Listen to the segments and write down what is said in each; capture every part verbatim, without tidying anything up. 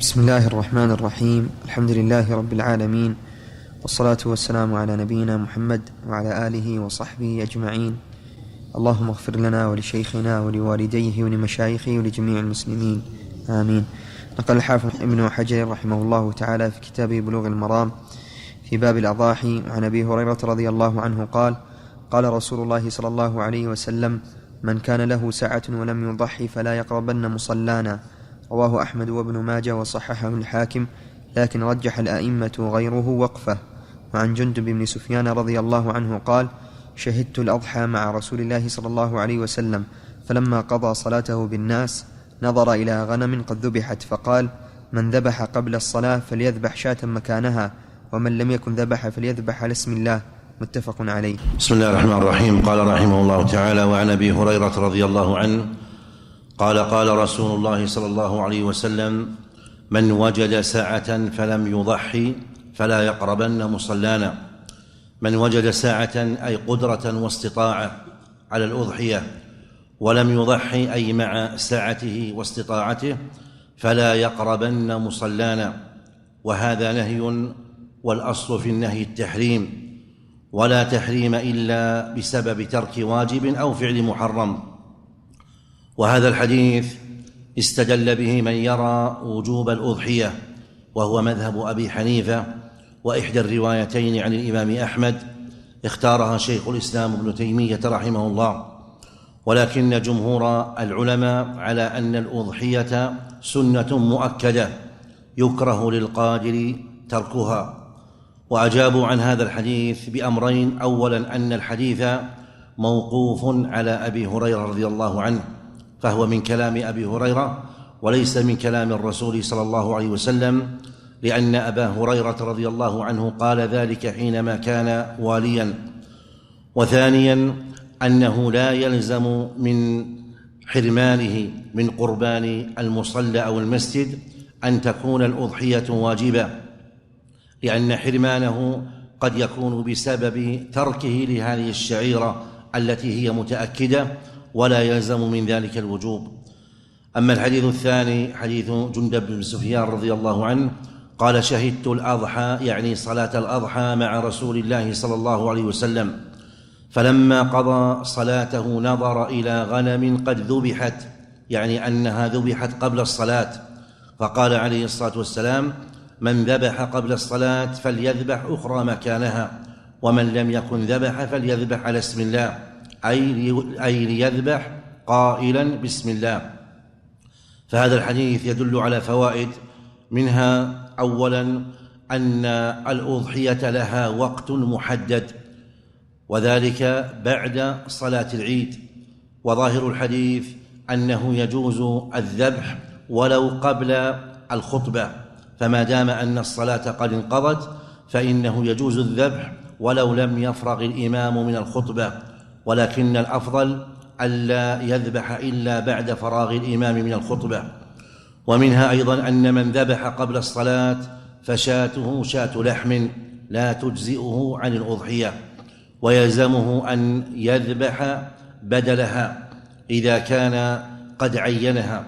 بسم الله الرحمن الرحيم. الحمد لله رب العالمين، والصلاة والسلام على نبينا محمد وعلى آله وصحبه أجمعين. اللهم اغفر لنا ولشيخنا ولوالديه ولمشايخه ولجميع المسلمين، آمين. نقل الحافظ ابن حجر رحمه الله تعالى في كتابه بلوغ المرام في باب الأضاحي عن أبي هريرة رضي الله عنه قال: قال رسول الله صلى الله عليه وسلم: من كان له سعة ولم يضحي فلا يقربن مصلانا. رواه أحمد وابن ماجه وصححه الحاكم، لكن رجح الأئمة غيره وقفه. وعن جندب بن سفيان رضي الله عنه قال: شهدت الأضحى مع رسول الله صلى الله عليه وسلم، فلما قضى صلاته بالناس نظر إلى غنم قد ذبحت فقال: من ذبح قبل الصلاة فليذبح شاة مكانها، ومن لم يكن ذبح فليذبح على اسم الله. متفق عليه. بسم الله الرحمن الرحيم. قال رحمه الله تعالى: وعن أبي هريرة رضي الله عنه قال: قال رسول الله صلى الله عليه وسلم: من وجد ساعة فلم يضحي فلا يقربن مصلانا. من وجد ساعة أي قدرة واستطاعة على الأضحية ولم يضحي أي مع ساعته واستطاعته فلا يقربن مصلانا. وهذا نهي، والأصل في النهي التحريم، ولا تحريم إلا بسبب ترك واجب أو فعل محرم. وهذا الحديث استدل به من يرى وجوب الأضحية، وهو مذهب أبي حنيفة، وإحدى الروايتين عن الإمام أحمد اختارها شيخ الإسلام ابن تيمية رحمه الله. ولكن جمهور العلماء على أن الأضحية سنة مؤكدة يكره للقادر تركها، وأجابوا عن هذا الحديث بأمرين: أولا أن الحديث موقوف على أبي هريرة رضي الله عنه، فهو من كلام أبي هريرة وليس من كلام الرسول صلى الله عليه وسلم، لأن أبا هريرة رضي الله عنه قال ذلك حينما كان واليا. وثانيا أنه لا يلزم من حرمانه من قربان المصلى أو المسجد أن تكون الأضحية واجبة، لأن حرمانه قد يكون بسبب تركه لهذه الشعيرة التي هي متأكدة، ولا يلزم من ذلك الوجوب. أما الحديث الثاني حديث جندب بن سفيان رضي الله عنه قال: شهدت الأضحى، يعني صلاة الأضحى، مع رسول الله صلى الله عليه وسلم، فلما قضى صلاته نظر إلى غنم قد ذبحت، يعني أنها ذبحت قبل الصلاة، فقال عليه الصلاة والسلام: من ذبح قبل الصلاة فليذبح أخرى مكانها، ومن لم يكن ذبح فليذبح على اسم الله، أي ليذبح قائلا بسم الله. فهذا الحديث يدل على فوائد، منها أولا أن الأضحية لها وقت محدد، وذلك بعد صلاة العيد. وظاهر الحديث أنه يجوز الذبح ولو قبل الخطبة، فما دام أن الصلاة قد انقضت فإنه يجوز الذبح ولو لم يفرغ الإمام من الخطبة، ولكن الأفضل ألا يذبح إلا بعد فراغ الإمام من الخطبة. ومنها أيضا أن من ذبح قبل الصلاة فشاته شاة لحم لا تجزئه عن الأضحية، ويلزمه أن يذبح بدلها إذا كان قد عينها.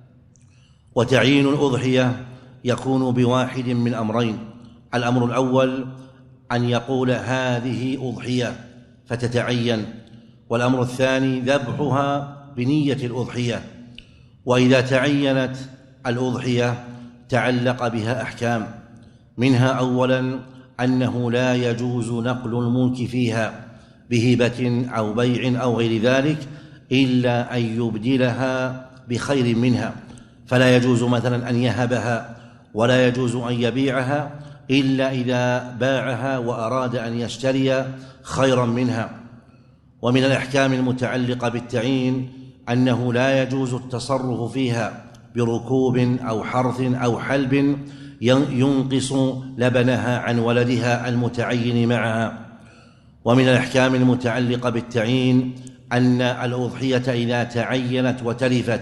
وتعيين الأضحية يكون بواحد من أمرين: الأمر الأول أن يقول هذه أضحية فتتعين، والأمر الثاني ذبحها بنية الأضحية. وإذا تعينت الأضحية تعلق بها أحكام، منها أولا أنه لا يجوز نقل الملك فيها بهبة أو بيع أو غير ذلك إلا أن يبدلها بخير منها، فلا يجوز مثلا أن يهبها، ولا يجوز أن يبيعها إلا إذا باعها وأراد أن يشتري خيرا منها. ومن الأحكام المتعلقة بالتعيين أنه لا يجوز التصرف فيها بركوب أو حرث أو حلب ينقص لبنها عن ولدها المتعين معها. ومن الأحكام المتعلقة بالتعيين أن الأضحية إذا تعينت وتلفت،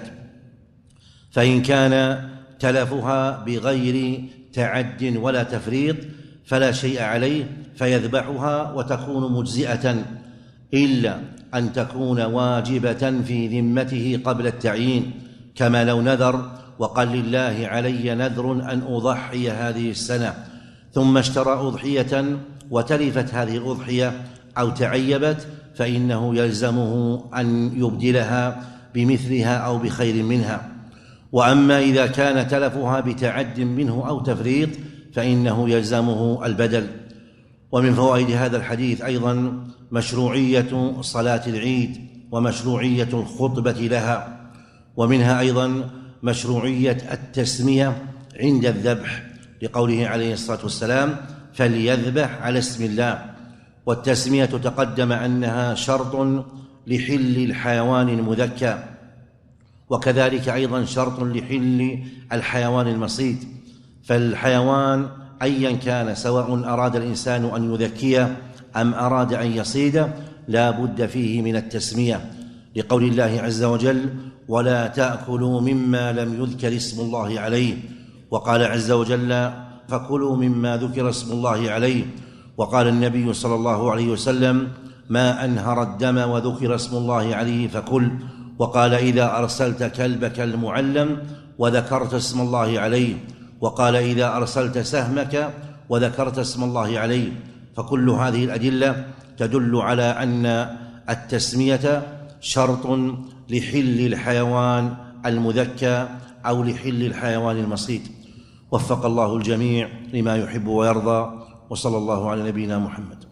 فإن كان تلفها بغير تعد ولا تفريط فلا شيء عليه فيذبحها وتكون مجزئة، إلا أن تكون واجبة في ذمته قبل التعيين، كما لو نذر وقال لله علي نذر أن أضحي هذه السنة، ثم اشترى أضحية وتلفت هذه الأضحية أو تعيبت، فإنه يلزمه أن يبدلها بمثلها أو بخير منها. وأما إذا كان تلفها بتعد منه أو تفريط فإنه يلزمه البدل. ومن فوائد هذا الحديث أيضا مشروعية صلاة العيد ومشروعية الخطبة لها، ومنها أيضا مشروعية التسمية عند الذبح، لقوله عليه الصلاة والسلام: فليذبح على اسم الله. والتسمية تقدم أنها شرط لحل الحيوان المذكى، وكذلك أيضا شرط لحل الحيوان المصيد. فالحيوان أيا كان، سواء أراد الإنسان أن يذكيه أم أراد أن يصيده، لا بد فيه من التسمية، لقول الله عز وجل: ولا تأكلوا مما لم يذكر اسم الله عليه. وقال عز وجل: فكلوا مما ذكر اسم الله عليه. وقال النبي صلى الله عليه وسلم: ما أنهر الدم وذكر اسم الله عليه فكل. وقال: إذا أرسلت كلبك المعلم وذكرت اسم الله عليه. وقال: إذا أرسلت سهمك وذكرت اسم الله عليه. فكل هذه الأدلة تدل على أن التسمية شرط لحل الحيوان المذكى أو لحل الحيوان المصيد. وفق الله الجميع لما يحب ويرضى، وصلى الله على نبينا محمد.